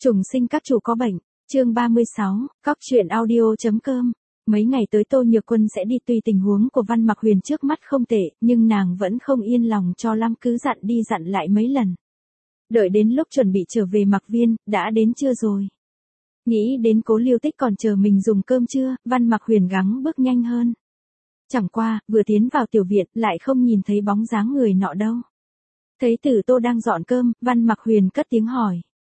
Trùng sinh các chủ có bệnh, chương 36, Cóc truyện audio.com. Mấy ngày tới Tô Nhược Quân sẽ đi, tuy tình huống của Văn Mặc Huyền trước mắt không tệ, nhưng nàng vẫn không yên lòng cho Lam cứ dặn đi dặn lại mấy lần. Đợi đến lúc chuẩn bị trở về Mặc Viên, đã đến trưa rồi. Nghĩ đến Cố Liêu Tích còn chờ mình dùng cơm trưa, Văn Mặc Huyền gắng bước nhanh hơn. Chẳng qua, vừa tiến vào tiểu viện, lại không nhìn thấy bóng dáng người nọ đâu. Thấy Tử Tô đang dọn cơm, Văn Mặc Huyền cất tiếng hỏi.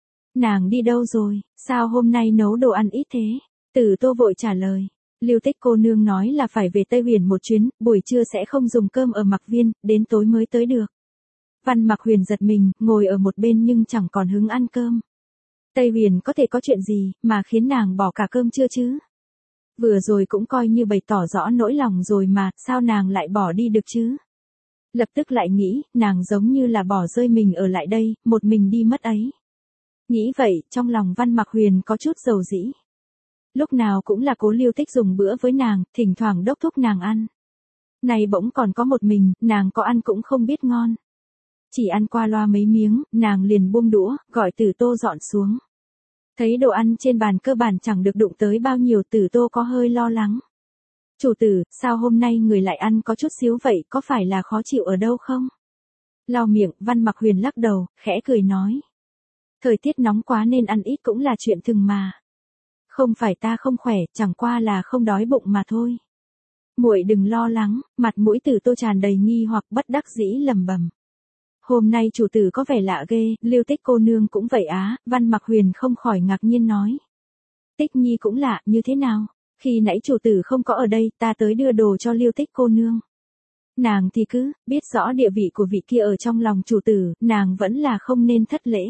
Nàng đi đâu rồi, sao hôm nay nấu đồ ăn ít thế? Tử Tô vội trả lời. Liêu Tích cô nương nói là phải về Tây Huyền một chuyến, buổi trưa sẽ không dùng cơm ở Mặc Viên, đến tối mới tới được. Văn Mặc Huyền giật mình, ngồi ở một bên nhưng chẳng còn hứng ăn cơm. Tây Huyền có thể có chuyện gì, mà khiến nàng bỏ cả cơm trưa chứ? Vừa rồi cũng coi như bày tỏ rõ nỗi lòng rồi mà, sao nàng lại bỏ đi được chứ? Lập tức lại nghĩ, nàng giống như là bỏ rơi mình ở lại đây, một mình đi mất ấy. Nghĩ vậy, trong lòng Văn Mặc Huyền có chút dầu dĩ. Lúc nào cũng là Cố Liêu Tích dùng bữa với nàng, thỉnh thoảng đốc thúc nàng ăn. Này bỗng còn có một mình, nàng có ăn cũng không biết ngon. Chỉ ăn qua loa mấy miếng, nàng liền buông đũa, gọi Tử Tô dọn xuống. Thấy đồ ăn trên bàn cơ bản chẳng được đụng tới bao nhiêu, Tử Tô có hơi lo lắng. Chủ tử, sao hôm nay người lại ăn có chút xíu vậy, có phải là khó chịu ở đâu không? Lau miệng, Văn Mặc Huyền lắc đầu, khẽ cười nói. Thời tiết nóng quá nên ăn ít cũng là chuyện thường mà. Không phải ta không khỏe, chẳng qua là không đói bụng mà thôi. Muội đừng lo lắng, mặt mũi Tử Tô tràn đầy nghi hoặc bất đắc dĩ lẩm bẩm. Hôm nay chủ tử có vẻ lạ ghê, Liêu Tích cô nương cũng vậy á, Văn Mặc Huyền không khỏi ngạc nhiên nói. Tích nhi cũng lạ, như thế nào? Khi nãy chủ tử không có ở đây, ta tới đưa đồ cho Liêu Tích cô nương. Nàng thì cứ, biết rõ địa vị của vị kia ở trong lòng chủ tử, nàng vẫn là không nên thất lễ.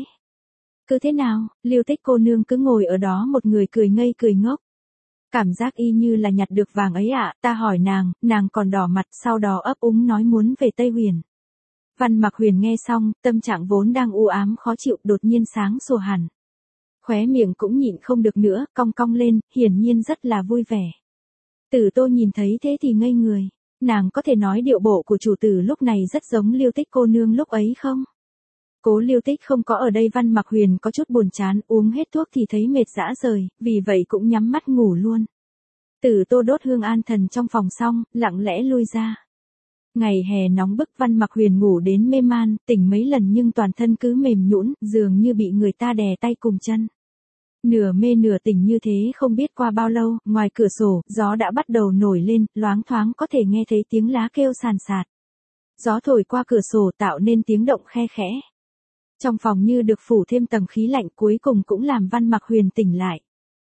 Cứ thế nào, Liêu Tích cô nương cứ ngồi ở đó một người cười ngây cười ngốc. Cảm giác y như là nhặt được vàng ấy ạ, ta hỏi nàng còn đỏ mặt, sau đó ấp úng nói muốn về Tây Huyền. Văn Mặc Huyền nghe xong, tâm trạng vốn đang u ám khó chịu đột nhiên sáng sủa hẳn. Khóe miệng cũng nhịn không được nữa, cong cong lên, hiển nhiên rất là vui vẻ. Tử Tô nhìn thấy thế thì ngây người, nàng có thể nói điệu bộ của chủ tử lúc này rất giống Liêu Tích cô nương lúc ấy không? Cố Liêu Tích không có ở đây, Văn Mặc Huyền có chút buồn chán, uống hết thuốc thì thấy mệt rã rời, vì vậy cũng nhắm mắt ngủ luôn. Tử Tô đốt hương an thần trong phòng xong, lặng lẽ lui ra. Ngày hè nóng bức, Văn Mặc Huyền ngủ đến mê man, tỉnh mấy lần nhưng toàn thân cứ mềm nhũn, dường như bị người ta đè tay cùng chân. Nửa mê nửa tỉnh như thế không biết qua bao lâu, ngoài cửa sổ, gió đã bắt đầu nổi lên, loáng thoáng có thể nghe thấy tiếng lá kêu sàn sạt. Gió thổi qua cửa sổ tạo nên tiếng động khe khẽ. Trong phòng như được phủ thêm tầng khí lạnh, cuối cùng cũng làm Văn Mặc Huyền tỉnh lại.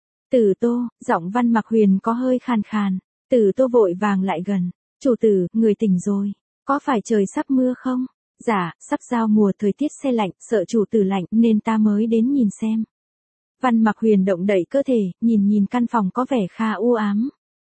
Tử Tô, giọng Văn Mặc Huyền có hơi khàn khàn. Tử Tô vội vàng lại gần. Chủ tử, người tỉnh rồi. Có phải trời sắp mưa không? Dạ, sắp giao mùa, thời tiết se lạnh, sợ chủ tử lạnh nên ta mới đến nhìn xem. Văn Mặc Huyền động đậy cơ thể, nhìn căn phòng có vẻ khá u ám.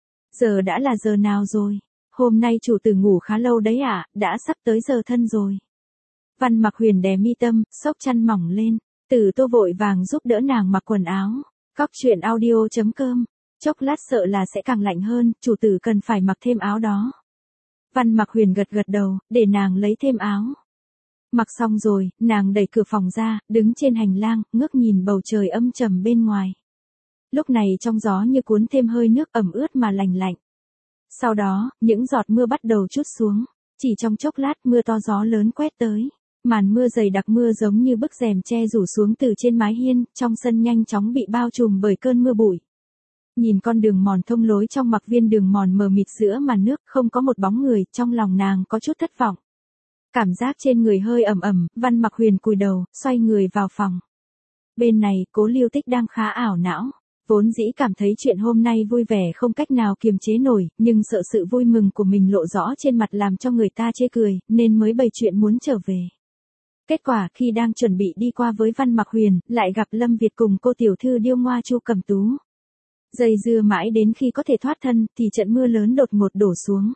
Giờ đã là giờ nào rồi? Hôm nay chủ tử ngủ khá lâu đấy ạ, đã sắp tới giờ thân rồi. Văn Mặc Huyền đè mi tâm, xốc chăn mỏng lên. Tử Tô vội vàng giúp đỡ nàng mặc quần áo. Cóc truyện audio.com. Chốc lát sợ là sẽ càng lạnh hơn, chủ tử cần phải mặc thêm áo đó. Văn Mặc Huyền gật gật đầu, để nàng lấy thêm áo. Mặc xong rồi, nàng đẩy cửa phòng ra, đứng trên hành lang, ngước nhìn bầu trời âm trầm bên ngoài. Lúc này trong gió như cuốn thêm hơi nước ẩm ướt mà lành lạnh. Sau đó, những giọt mưa bắt đầu trút xuống. Chỉ trong chốc lát mưa to gió lớn quét tới. Màn mưa dày đặc, mưa giống như bức rèm che rủ xuống từ trên mái hiên, trong sân nhanh chóng bị bao trùm bởi cơn mưa bụi. Nhìn con đường mòn thông lối trong Mặc Viên, đường mòn mờ mịt giữa màn nước, không có một bóng người, trong lòng nàng có chút thất vọng. Cảm giác trên người hơi ẩm ẩm, Văn Mặc Huyền cúi đầu, xoay người vào phòng. Bên này, Cố Liêu Tích đang khá ảo não. Vốn dĩ cảm thấy chuyện hôm nay vui vẻ không cách nào kiềm chế nổi, nhưng sợ sự vui mừng của mình lộ rõ trên mặt làm cho người ta chê cười, nên mới bày chuyện muốn trở về. Kết quả khi đang chuẩn bị đi qua với Văn Mặc Huyền, lại gặp Lâm Việt cùng cô tiểu thư điêu ngoa Chu Cẩm Tú. Dây dưa mãi đến khi có thể thoát thân, thì trận mưa lớn đột ngột đổ xuống.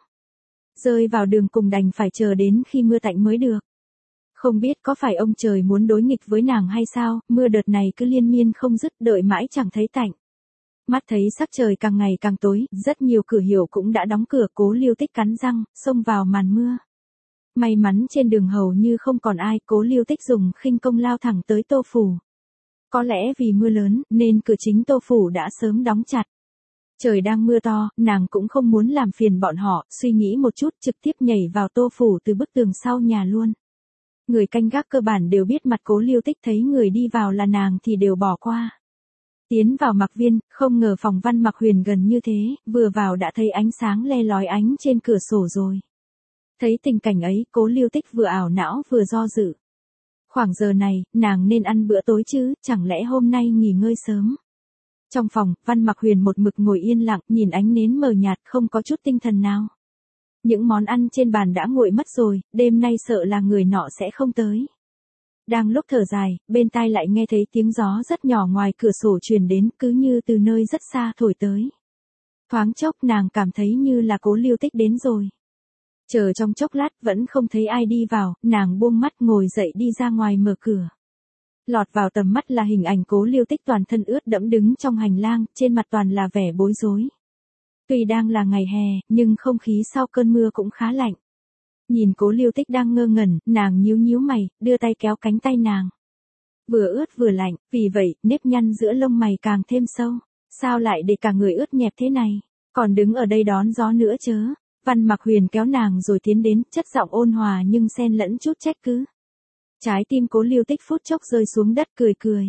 Rơi vào đường cùng đành phải chờ đến khi mưa tạnh mới được. Không biết có phải ông trời muốn đối nghịch với nàng hay sao, mưa đợt này cứ liên miên không dứt, đợi mãi chẳng thấy tạnh. Mắt thấy sắc trời càng ngày càng tối, rất nhiều cửa hiệu cũng đã đóng cửa. Cố Liêu Tích cắn răng, xông vào màn mưa. May mắn trên đường hầu như không còn ai, Cố Liêu Tích dùng khinh công lao thẳng tới Tô phủ. Có lẽ vì mưa lớn, nên cửa chính Tô phủ đã sớm đóng chặt. Trời đang mưa to, nàng cũng không muốn làm phiền bọn họ, suy nghĩ một chút trực tiếp nhảy vào Tô phủ từ bức tường sau nhà luôn. Người canh gác cơ bản đều biết mặt Cố Liêu Tích thấy người đi vào là nàng thì đều bỏ qua. Tiến vào Mặc Viên, không ngờ phòng Văn Mặc Huyền gần như thế, vừa vào đã thấy ánh sáng le lói ánh trên cửa sổ rồi. Thấy tình cảnh ấy, Cố Liêu Tích vừa ảo não vừa do dự. Khoảng giờ này, nàng nên ăn bữa tối chứ, chẳng lẽ hôm nay nghỉ ngơi sớm. Trong phòng, Văn Mặc Huyền một mực ngồi yên lặng, nhìn ánh nến mờ nhạt không có chút tinh thần nào. Những món ăn trên bàn đã nguội mất rồi, đêm nay sợ là người nọ sẽ không tới. Đang lúc thở dài, bên tai lại nghe thấy tiếng gió rất nhỏ ngoài cửa sổ truyền đến, cứ như từ nơi rất xa thổi tới. Thoáng chốc nàng cảm thấy như là Cố Liêu Tích đến rồi. Chờ trong chốc lát vẫn không thấy ai đi vào, nàng buông mắt ngồi dậy đi ra ngoài mở cửa. Lọt vào tầm mắt là hình ảnh Cố Liêu Tích toàn thân ướt đẫm đứng trong hành lang, trên mặt toàn là vẻ bối rối. Tuy đang là ngày hè, nhưng không khí sau cơn mưa cũng khá lạnh. Nhìn Cố Liêu Tích đang ngơ ngẩn, nàng nhíu nhíu mày, đưa tay kéo cánh tay nàng. Vừa ướt vừa lạnh, vì vậy, nếp nhăn giữa lông mày càng thêm sâu. Sao lại để cả người ướt nhẹp thế này? Còn đứng ở đây đón gió nữa chớ. Văn Mặc Huyền kéo nàng rồi tiến đến, chất giọng ôn hòa nhưng xen lẫn chút trách cứ. Trái tim Cố Liêu Tích phút chốc rơi xuống đất cười cười.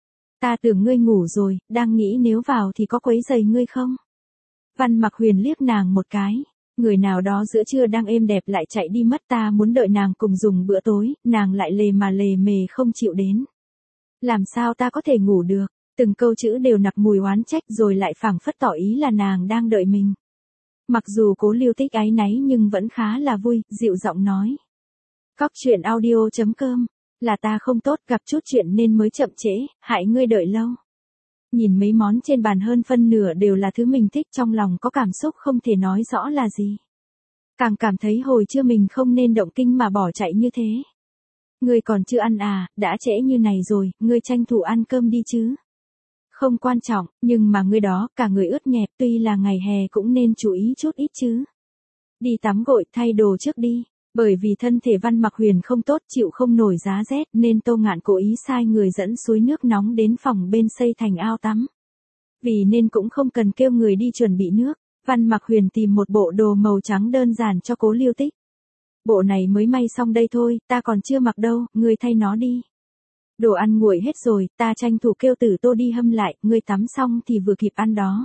Ta tưởng ngươi ngủ rồi, đang nghĩ nếu vào thì có quấy rầy ngươi không? Văn Mặc Huyền liếc nàng một cái. Người nào đó giữa trưa đang êm đẹp lại chạy đi mất, ta muốn đợi nàng cùng dùng bữa tối, nàng lại lề mề không chịu đến. Làm sao ta có thể ngủ được? Từng câu chữ đều nặc mùi oán trách rồi lại phảng phất tỏ ý là nàng đang đợi mình. Mặc dù Cố Liêu Tích áy náy nhưng vẫn khá là vui, dịu giọng nói. Cóc truyện audio.com, là ta không tốt, gặp chút chuyện nên mới chậm trễ, hại ngươi đợi lâu. Nhìn mấy món trên bàn hơn phân nửa đều là thứ mình thích, trong lòng có cảm xúc không thể nói rõ là gì. Càng cảm thấy hồi trưa mình không nên động kinh mà bỏ chạy như thế. Ngươi còn chưa ăn à, đã trễ như này rồi, ngươi tranh thủ ăn cơm đi chứ. Không quan trọng, nhưng mà ngươi đó, cả người ướt nhẹp, tuy là ngày hè cũng nên chú ý chút ít chứ. Đi tắm gội, thay đồ trước đi. Bởi vì thân thể Văn Mặc Huyền không tốt, chịu không nổi giá rét nên Tô Ngạn cố ý sai người dẫn suối nước nóng đến phòng bên xây thành ao tắm. Vì nên cũng không cần kêu người đi chuẩn bị nước, Văn Mặc Huyền tìm một bộ đồ màu trắng đơn giản cho Cố Liêu Tích. Bộ này mới may xong đây thôi, ta còn chưa mặc đâu, ngươi thay nó đi. Đồ ăn nguội hết rồi, ta tranh thủ kêu Tử Tô đi hâm lại, ngươi tắm xong thì vừa kịp ăn đó.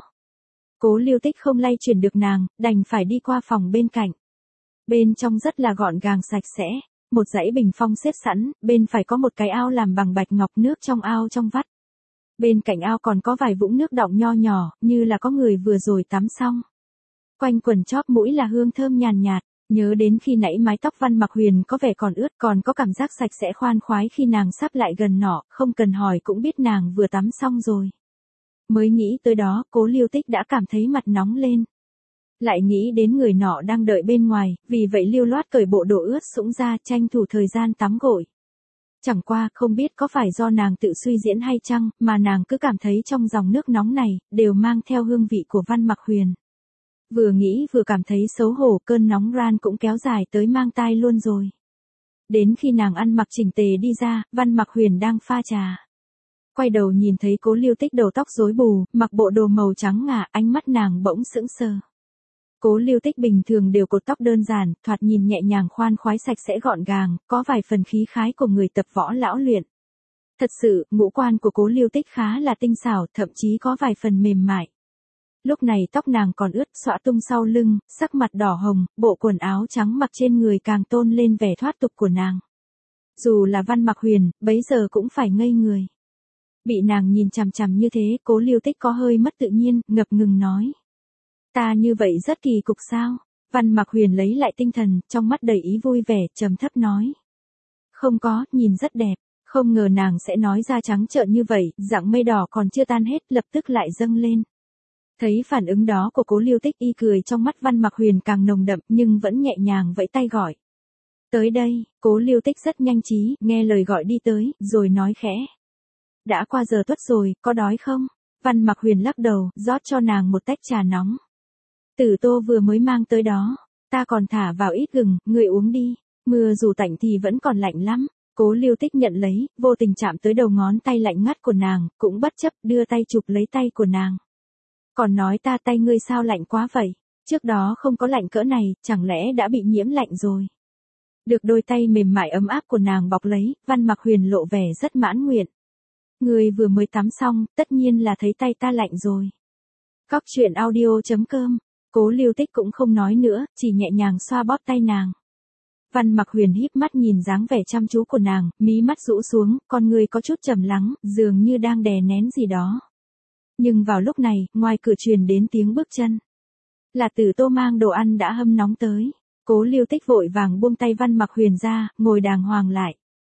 Cố Liêu Tích không lay chuyển được nàng, đành phải đi qua phòng bên cạnh. Bên trong rất là gọn gàng sạch sẽ, một dãy bình phong xếp sẵn, bên phải có một cái ao làm bằng bạch ngọc, nước trong ao trong vắt. Bên cạnh ao còn có vài vũng nước đọng nho nhỏ, như là có người vừa rồi tắm xong. Quanh quần chóp mũi là hương thơm nhàn nhạt, nhớ đến khi nãy mái tóc Văn Mặc Huyền có vẻ còn ướt, còn có cảm giác sạch sẽ khoan khoái khi nàng sắp lại gần nọ, không cần hỏi cũng biết nàng vừa tắm xong rồi. Mới nghĩ tới đó, Cố Liêu Tích đã cảm thấy mặt nóng lên. Lại nghĩ đến người nọ đang đợi bên ngoài, vì vậy liêu loát cởi bộ đồ ướt sũng ra, tranh thủ thời gian tắm gội. Chẳng qua, không biết có phải do nàng tự suy diễn hay chăng, mà nàng cứ cảm thấy trong dòng nước nóng này, đều mang theo hương vị của Văn Mặc Huyền. Vừa nghĩ vừa cảm thấy xấu hổ, cơn nóng ran cũng kéo dài tới mang tai luôn rồi. Đến khi nàng ăn mặc chỉnh tề đi ra, Văn Mặc Huyền đang pha trà. Quay đầu nhìn thấy Cố Liêu Tích đầu tóc rối bù, mặc bộ đồ màu trắng ngà, ánh mắt nàng bỗng sững sờ. Cố Liêu Tích bình thường đều cột tóc đơn giản, thoạt nhìn nhẹ nhàng khoan khoái sạch sẽ gọn gàng, có vài phần khí khái của người tập võ lão luyện. Thật sự, ngũ quan của Cố Liêu Tích khá là tinh xảo, thậm chí có vài phần mềm mại. Lúc này tóc nàng còn ướt, xõa tung sau lưng, sắc mặt đỏ hồng, bộ quần áo trắng mặc trên người càng tôn lên vẻ thoát tục của nàng. Dù là Văn Mặc Huyền, bấy giờ cũng phải ngây người. Bị nàng nhìn chằm chằm như thế, Cố Liêu Tích có hơi mất tự nhiên, ngập ngừng nói. Ta như vậy rất kỳ cục sao? Văn Mặc Huyền lấy lại tinh thần, trong mắt đầy ý vui vẻ, trầm thấp nói. Không có, nhìn rất đẹp, không ngờ nàng sẽ nói ra trắng trợn như vậy, dạng mây đỏ còn chưa tan hết, lập tức lại dâng lên. Thấy phản ứng đó của Cố Liêu Tích, y cười trong mắt Văn Mặc Huyền càng nồng đậm, nhưng vẫn nhẹ nhàng vẫy tay gọi. Tới đây, Cố Liêu Tích rất nhanh trí, nghe lời gọi đi tới, rồi nói khẽ. Đã qua giờ tuất rồi, có đói không? Văn Mặc Huyền lắc đầu, rót cho nàng một tách trà nóng. Tử Tô vừa mới mang tới đó, ta còn thả vào ít gừng, ngươi uống đi, mưa dù tạnh thì vẫn còn lạnh lắm. Cố Lưu Tích nhận lấy, vô tình chạm tới đầu ngón tay lạnh ngắt của nàng, cũng bất chấp đưa tay chụp lấy tay của nàng. Còn nói ta tay ngươi sao lạnh quá vậy, trước đó không có lạnh cỡ này, chẳng lẽ đã bị nhiễm lạnh rồi. Được đôi tay mềm mại ấm áp của nàng bọc lấy, Văn Mặc Huyền lộ vẻ rất mãn nguyện. Ngươi vừa mới tắm xong, tất nhiên là thấy tay ta lạnh rồi. Cóc truyện audio.com, Cố Lưu Tích cũng không nói nữa, chỉ nhẹ nhàng xoa bóp tay nàng. Văn Mặc Huyền híp mắt nhìn dáng vẻ chăm chú của nàng, mí mắt rũ xuống, con người có chút trầm lắng, dường như đang đè nén gì đó. Nhưng vào lúc này, ngoài cửa truyền đến tiếng bước chân. Là Tử Tô mang đồ ăn đã hâm nóng tới. Cố Lưu Tích vội vàng buông tay Văn Mặc Huyền ra, ngồi đàng hoàng lại.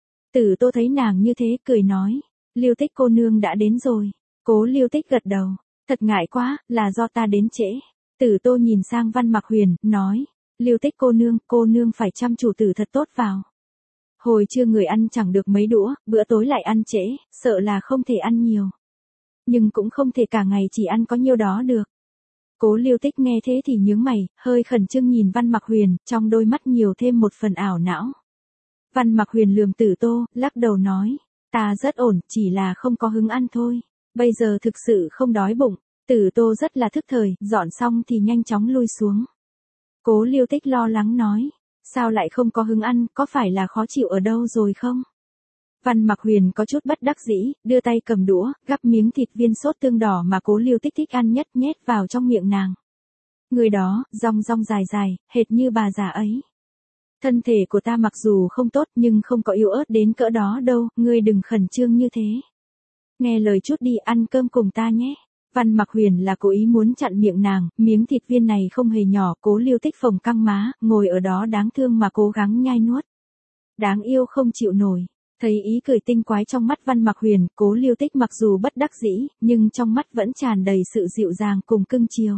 Tử Tô thấy nàng như thế, cười nói, Lưu Tích cô nương đã đến rồi. Cố Lưu Tích gật đầu, thật ngại quá, là do ta đến trễ. Tử Tô nhìn sang Văn Mặc Huyền, nói, Lưu Tích cô nương phải chăm chủ tử thật tốt vào. Hồi trưa người ăn chẳng được mấy đũa, bữa tối lại ăn trễ, sợ là không thể ăn nhiều. Nhưng cũng không thể cả ngày chỉ ăn có nhiêu đó được. Cố Lưu Tích nghe thế thì nhướng mày, hơi khẩn trương nhìn Văn Mặc Huyền, trong đôi mắt nhiều thêm một phần ảo não. Văn Mặc Huyền lườm Tử Tô, lắc đầu nói, ta rất ổn, chỉ là không có hứng ăn thôi. Bây giờ thực sự không đói bụng. Tử Tô rất là thức thời, dọn xong thì nhanh chóng lui xuống. Cố Lưu Tích lo lắng nói, sao lại không có hứng ăn, có phải là khó chịu ở đâu rồi không? Văn Mặc Huyền có chút bất đắc dĩ, đưa tay cầm đũa, gắp miếng thịt viên sốt tương đỏ mà Cố Lưu Tích thích ăn nhất nhét vào trong miệng nàng. Người đó, rong rong dài dài, hệt như bà già ấy. Thân thể của ta mặc dù không tốt nhưng không có yếu ớt đến cỡ đó đâu, ngươi đừng khẩn trương như thế. Nghe lời chút đi, ăn cơm cùng ta nhé. Văn Mặc Huyền là cố ý muốn chặn miệng nàng, miếng thịt viên này không hề nhỏ, Cố Lưu Tích phồng căng má, ngồi ở đó đáng thương mà cố gắng nhai nuốt. Đáng yêu không chịu nổi. Thấy ý cười tinh quái trong mắt Văn Mặc Huyền, Cố Lưu Tích mặc dù bất đắc dĩ, nhưng trong mắt vẫn tràn đầy sự dịu dàng cùng cưng chiều.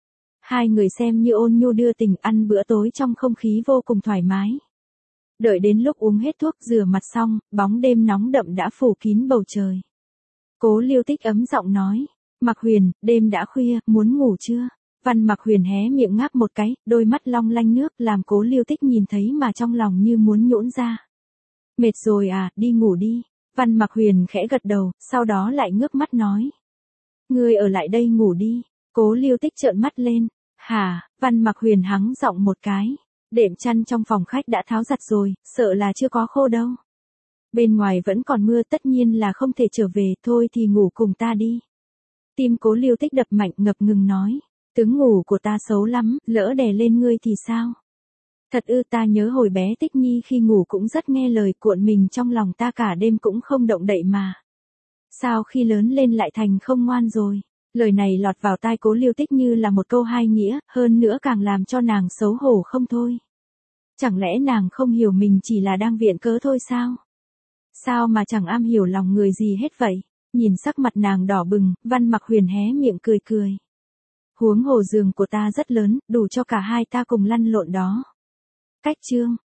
Hai người xem như ôn nhu đưa tình, ăn bữa tối trong không khí vô cùng thoải mái. Đợi đến lúc uống hết thuốc rửa mặt xong, bóng đêm nóng đậm đã phủ kín bầu trời. Cố Lưu Tích ấm giọng nói, Mặc Huyền, đêm đã khuya, muốn ngủ chưa? Văn Mặc Huyền hé miệng ngáp một cái, đôi mắt long lanh nước làm Cố Lưu Tích nhìn thấy mà trong lòng như muốn nhũn ra. Mệt rồi à, đi ngủ đi. Văn Mặc Huyền khẽ gật đầu, sau đó lại ngước mắt nói. Ngươi ở lại đây ngủ đi. Cố Lưu Tích trợn mắt lên. Hả, Văn Mặc Huyền hắng giọng một cái. Đệm chăn trong phòng khách đã tháo giặt rồi, sợ là chưa có khô đâu. Bên ngoài vẫn còn mưa, tất nhiên là không thể trở về, thôi thì ngủ cùng ta đi. Tim Cố Lưu Tích đập mạnh, ngập ngừng nói. Tướng ngủ của ta xấu lắm, lỡ đè lên ngươi thì sao? Thật ư, ta nhớ hồi bé Tích Nhi khi ngủ cũng rất nghe lời, cuộn mình trong lòng ta cả đêm cũng không động đậy mà. Sao khi lớn lên lại thành không ngoan rồi? Lời này lọt vào tai Cố Lưu Tích như là một câu hai nghĩa, hơn nữa càng làm cho nàng xấu hổ không thôi. Chẳng lẽ nàng không hiểu mình chỉ là đang viện cớ thôi sao? Sao mà chẳng am hiểu lòng người gì hết vậy? Nhìn sắc mặt nàng đỏ bừng, Văn Mặc Huyền hé miệng cười cười. Huống hồ giường của ta rất lớn, đủ cho cả hai ta cùng lăn lộn đó. Cách chương